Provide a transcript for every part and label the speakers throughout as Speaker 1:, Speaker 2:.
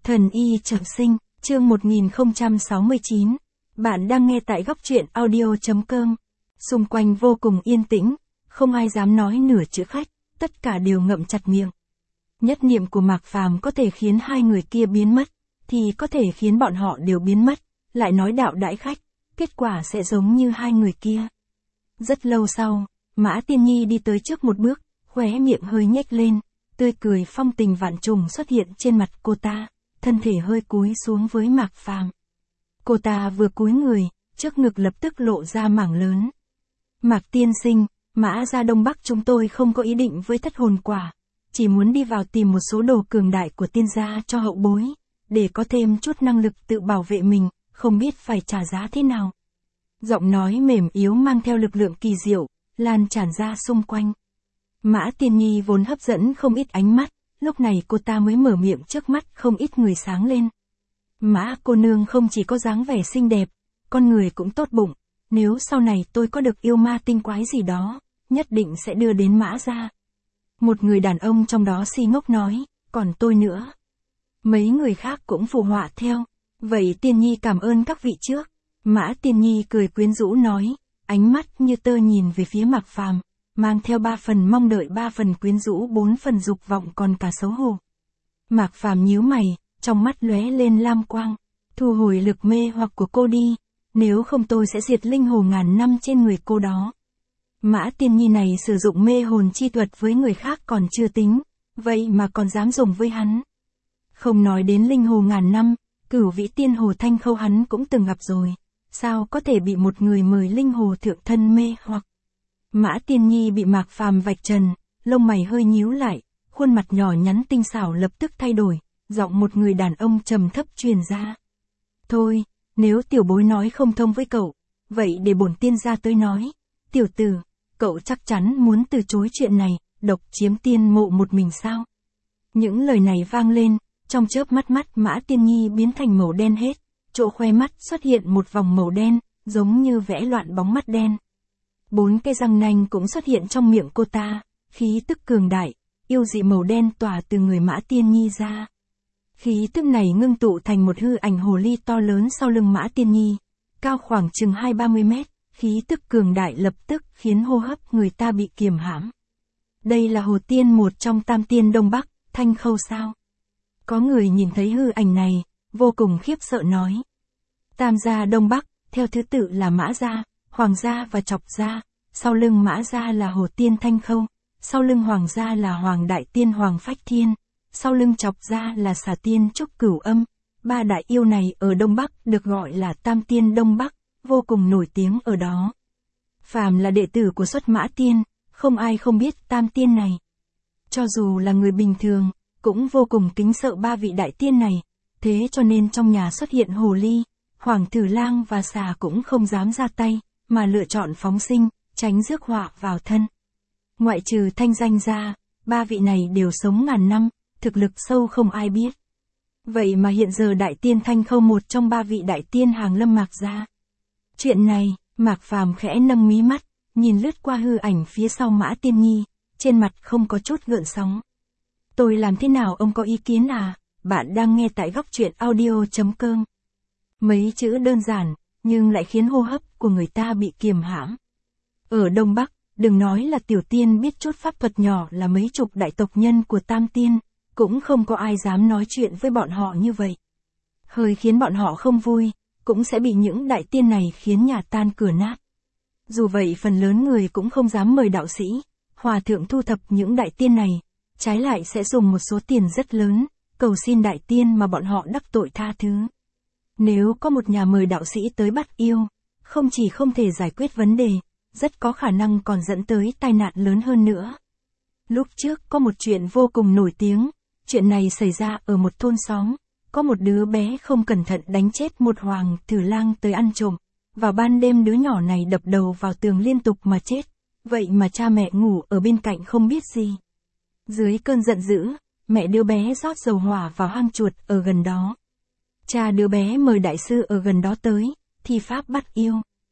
Speaker 1: Thần y trọng sinh, chương 1069. Bạn đang nghe tại góc truyện audio.com. Xung quanh vô cùng yên tĩnh, không ai dám nói nửa chữ khách, tất cả đều ngậm chặt miệng. Nhất niệm của Mạc Phàm có thể khiến hai người kia biến mất, thì có thể khiến bọn họ đều biến mất, lại nói đạo đãi khách, kết quả sẽ giống như hai người kia. Rất lâu sau, Mã Tiên Nhi đi tới trước một bước, khóe miệng hơi nhếch lên, tươi cười phong tình vạn trùng xuất hiện trên mặt cô ta, thân thể hơi cúi xuống với Mạc Phàm. Cô ta vừa cúi người, trước ngực lập tức lộ ra mảng lớn. Mạc tiên sinh, Mã gia Đông Bắc chúng tôi không có ý định với thất hồn quả, chỉ muốn đi vào tìm một số đồ cường đại của tiên gia cho hậu bối, để có thêm chút năng lực tự bảo vệ mình, không biết phải trả giá thế nào. Giọng nói mềm yếu mang theo lực lượng kỳ diệu, lan tràn ra xung quanh. Mã Tiên Nhi vốn hấp dẫn không ít ánh mắt, lúc này cô ta mới mở miệng, trước mắt không ít người sáng lên. Mã cô nương không chỉ có dáng vẻ xinh đẹp, con người cũng tốt bụng, nếu sau này tôi có được yêu ma tinh quái gì đó, nhất định sẽ đưa đến Mã gia. Một người đàn ông trong đó si ngốc nói, còn tôi nữa. Mấy người khác cũng phụ họa theo, vậy Tiên Nhi cảm ơn các vị trước. Mã Tiên Nhi cười quyến rũ nói, ánh mắt như tơ nhìn về phía Mạc Phàm, mang theo 3 phần mong đợi, 3 phần quyến rũ, 4 phần dục vọng, còn cả xấu hổ. Mạc Phàm nhíu mày, trong mắt lóe lên lam quang, thu hồi lực mê hoặc của cô đi, nếu không tôi sẽ diệt linh hồ ngàn năm trên người cô đó. Mã Tiên Nhi này sử dụng mê hồn chi thuật với người khác còn chưa tính, vậy mà còn dám dùng với hắn. Không nói đến linh hồ ngàn năm, Cửu Vĩ Tiên Hồ Thanh Khâu hắn cũng từng gặp rồi, sao có thể bị một người mời linh hồ thượng thân mê hoặc. Mã Tiên Nhi bị Mạc Phàm vạch trần, lông mày hơi nhíu lại, khuôn mặt nhỏ nhắn tinh xảo lập tức thay đổi, giọng một người đàn ông trầm thấp truyền ra. Thôi, nếu tiểu bối nói không thông với cậu, vậy để bổn tiên gia tới nói. Tiểu tử, cậu chắc chắn muốn từ chối chuyện này, độc chiếm tiên mộ một mình sao? Những lời này vang lên, trong chớp mắt mắt Mã Tiên Nhi biến thành màu đen hết, chỗ khoe mắt xuất hiện một vòng màu đen, giống như vẽ loạn bóng mắt đen. 4 cái răng nanh cũng xuất hiện trong miệng cô ta, khí tức cường đại, yêu dị màu đen tỏa từ người Mã Tiên Nhi ra. Khí tức này ngưng tụ thành một hư ảnh hồ ly to lớn sau lưng Mã Tiên Nhi, cao khoảng chừng 20-30 mét, khí tức cường đại lập tức khiến hô hấp người ta bị kiềm hãm. Đây là hồ tiên một trong tam tiên Đông Bắc, Thanh Khâu sao? Có người nhìn thấy hư ảnh này, vô cùng khiếp sợ nói. Tam gia Đông Bắc, theo thứ tự là Mã gia, Hoàng gia và Chọc gia, sau lưng Mã gia là hồ tiên Thanh Khâu, sau lưng Hoàng gia là Hoàng đại tiên Hoàng Phách Thiên, sau lưng Chọc gia là Xà tiên Trúc Cửu Âm. 3 đại yêu này ở Đông Bắc được gọi là tam tiên Đông Bắc, vô cùng nổi tiếng ở đó. Phàm là đệ tử của Xuất Mã Tiên, không ai không biết tam tiên này. Cho dù là người bình thường, cũng vô cùng kính sợ 3 vị đại tiên này, thế cho nên trong nhà xuất hiện hồ ly, Hoàng Tử Lang và Xà cũng không dám ra tay, mà lựa chọn phóng sinh, tránh rước họa vào thân. Ngoại trừ thanh danh ra, 3 vị này đều sống ngàn năm, thực lực sâu không ai biết. Vậy mà hiện giờ đại tiên Thanh Khâu một trong 3 vị đại tiên hàng lâm Mạc gia. Chuyện này, Mạc Phàm khẽ nâng mí mắt, nhìn lướt qua hư ảnh phía sau Mã Tiên Nhi, trên mặt không có chút gợn sóng. Tôi làm thế nào ông có ý kiến à? Bạn đang nghe tại góc truyện audio.com. Mấy chữ đơn giản, nhưng lại khiến hô hấp của người ta bị kiềm hãm. Ở Đông Bắc, đừng nói là tiểu tiên biết chút pháp thuật nhỏ là mấy chục đại tộc nhân của tam tiên, cũng không có ai dám nói chuyện với bọn họ như vậy. Hơi khiến bọn họ không vui, cũng sẽ bị những đại tiên này khiến nhà tan cửa nát. Dù vậy phần lớn người cũng không dám mời đạo sĩ, hòa thượng thu thập những đại tiên này, trái lại sẽ dùng một số tiền rất lớn, cầu xin đại tiên mà bọn họ đắc tội tha thứ. Nếu có một nhà mời đạo sĩ tới bắt yêu, không chỉ không thể giải quyết vấn đề, rất có khả năng còn dẫn tới tai nạn lớn hơn nữa. Lúc trước có một chuyện vô cùng nổi tiếng, chuyện này xảy ra ở một thôn xóm, có một đứa bé không cẩn thận đánh chết một Hoàng Tử Lang tới ăn trộm, vào ban đêm đứa nhỏ này đập đầu vào tường liên tục mà chết, vậy mà cha mẹ ngủ ở bên cạnh không biết gì. Dưới cơn giận dữ, mẹ đứa bé rót dầu hỏa vào hang chuột ở gần đó. Cha đứa bé mời đại sư ở gần đó tới, thi pháp bắt yêu.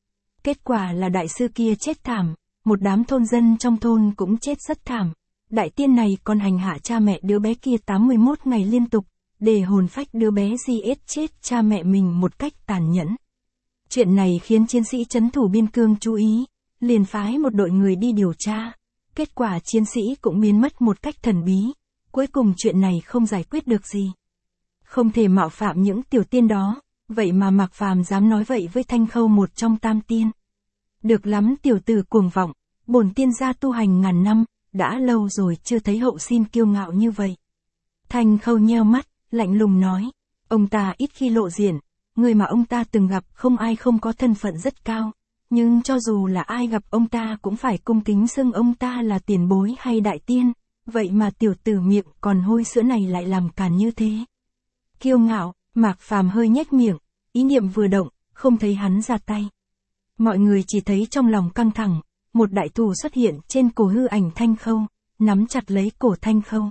Speaker 1: Kết quả là đại sư kia chết thảm, một đám thôn dân trong thôn cũng chết rất thảm. Đại tiên này còn hành hạ cha mẹ đứa bé kia 81 ngày liên tục, để hồn phách đứa bé giết chết cha mẹ mình một cách tàn nhẫn. Chuyện này khiến chiến sĩ trấn thủ biên cương chú ý, liền phái một đội người đi điều tra. Kết quả chiến sĩ cũng biến mất một cách thần bí, cuối cùng chuyện này không giải quyết được gì. Không thể mạo phạm những tiểu tiên đó, vậy mà Mạc Phàm dám nói vậy với Thanh Khâu, một trong tam tiên. Được lắm tiểu tử cuồng vọng, bổn tiên gia tu hành ngàn năm, đã lâu rồi chưa thấy hậu sinh kiêu ngạo như vậy. Thanh Khâu nheo mắt, lạnh lùng nói, ông ta ít khi lộ diện, người mà ông ta từng gặp không ai không có thân phận rất cao, nhưng cho dù là ai gặp ông ta cũng phải cung kính xưng ông ta là tiền bối hay đại tiên, vậy mà tiểu tử miệng còn hôi sữa này lại làm càn như thế. Kiêu ngạo, Mạc Phàm hơi nhếch miệng, ý niệm vừa động, không thấy hắn ra tay. Mọi người chỉ thấy trong lòng căng thẳng, một đại thủ xuất hiện trên cổ hư ảnh Thanh Khâu, nắm chặt lấy cổ Thanh Khâu.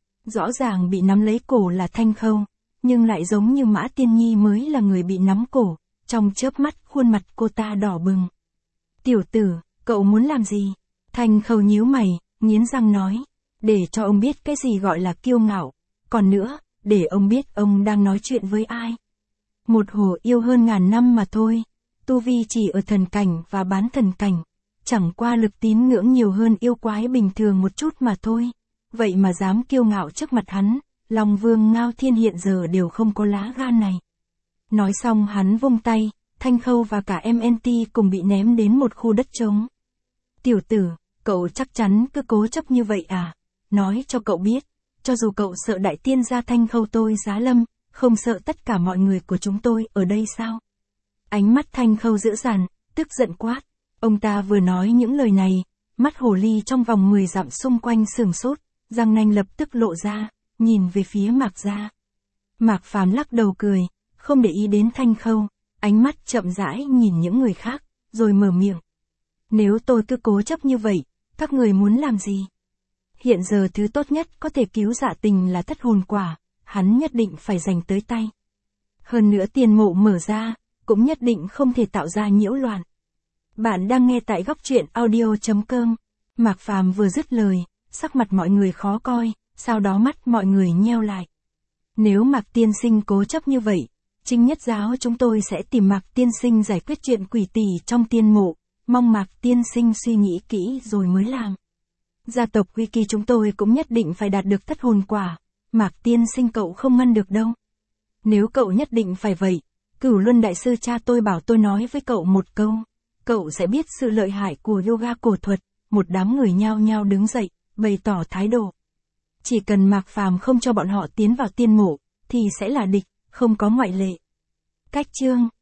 Speaker 1: Rõ ràng bị nắm lấy cổ là Thanh Khâu, nhưng lại giống như Mã Tiên Nhi mới là người bị nắm cổ, trong chớp mắt khuôn mặt cô ta đỏ bừng. Tiểu tử, cậu muốn làm gì? Thanh Khâu nhíu mày, nghiến răng nói, để cho ông biết cái gì gọi là kiêu ngạo, còn nữa, để ông biết ông đang nói chuyện với ai. Một hồ yêu hơn ngàn năm mà thôi, tu vi chỉ ở thần cảnh và bán thần cảnh, chẳng qua lực tín ngưỡng nhiều hơn yêu quái bình thường một chút mà thôi, vậy mà dám kiêu ngạo trước mặt hắn, Long Vương Ngao Thiên hiện giờ đều không có lá gan này. Nói xong hắn vung tay, Thanh Khâu và cả MNT cùng bị ném đến một khu đất trống. Tiểu tử, cậu chắc chắn cứ cố chấp như vậy à? Nói cho cậu biết, cho dù cậu sợ đại tiên gia Thanh Khâu tôi Giá Lâm, không sợ tất cả mọi người của chúng tôi ở đây sao? Ánh mắt Thanh Khâu dữ dằn, tức giận quát. Ông ta vừa nói những lời này, mắt hồ ly trong vòng 10 dặm xung quanh sừng sốt, răng nanh lập tức lộ ra, nhìn về phía Mạc gia. Mạc Phàm lắc đầu cười, không để ý đến Thanh Khâu, ánh mắt chậm rãi nhìn những người khác, rồi mở miệng. Nếu tôi cứ cố chấp như vậy, các người muốn làm gì? Hiện giờ thứ tốt nhất có thể cứu Dạ Tình là thất hồn quả, hắn nhất định phải giành tới tay. Hơn nữa tiền mộ mở ra, cũng nhất định không thể tạo ra nhiễu loạn. Bạn đang nghe tại góc truyện audio.com. Mạc Phàm vừa dứt lời, sắc mặt mọi người khó coi, sau đó mắt mọi người nheo lại. Nếu Mạc tiên sinh cố chấp như vậy, Trinh Nhất giáo chúng tôi sẽ tìm Mạc tiên sinh giải quyết chuyện quỷ tỷ trong tiên mộ, mong Mạc tiên sinh suy nghĩ kỹ rồi mới làm. Gia tộc Huy Kỳ chúng tôi cũng nhất định phải đạt được thất hồn quả, Mạc tiên sinh cậu không ngăn được đâu. Nếu cậu nhất định phải vậy, Cửu Luân đại sư cha tôi bảo tôi nói với cậu một câu, cậu sẽ biết sự lợi hại của yoga cổ thuật. Một đám người nhao nhao đứng dậy, bày tỏ thái độ. Chỉ cần Mạc Phàm không cho bọn họ tiến vào tiên mộ, thì sẽ là địch, không có ngoại lệ. Cách chương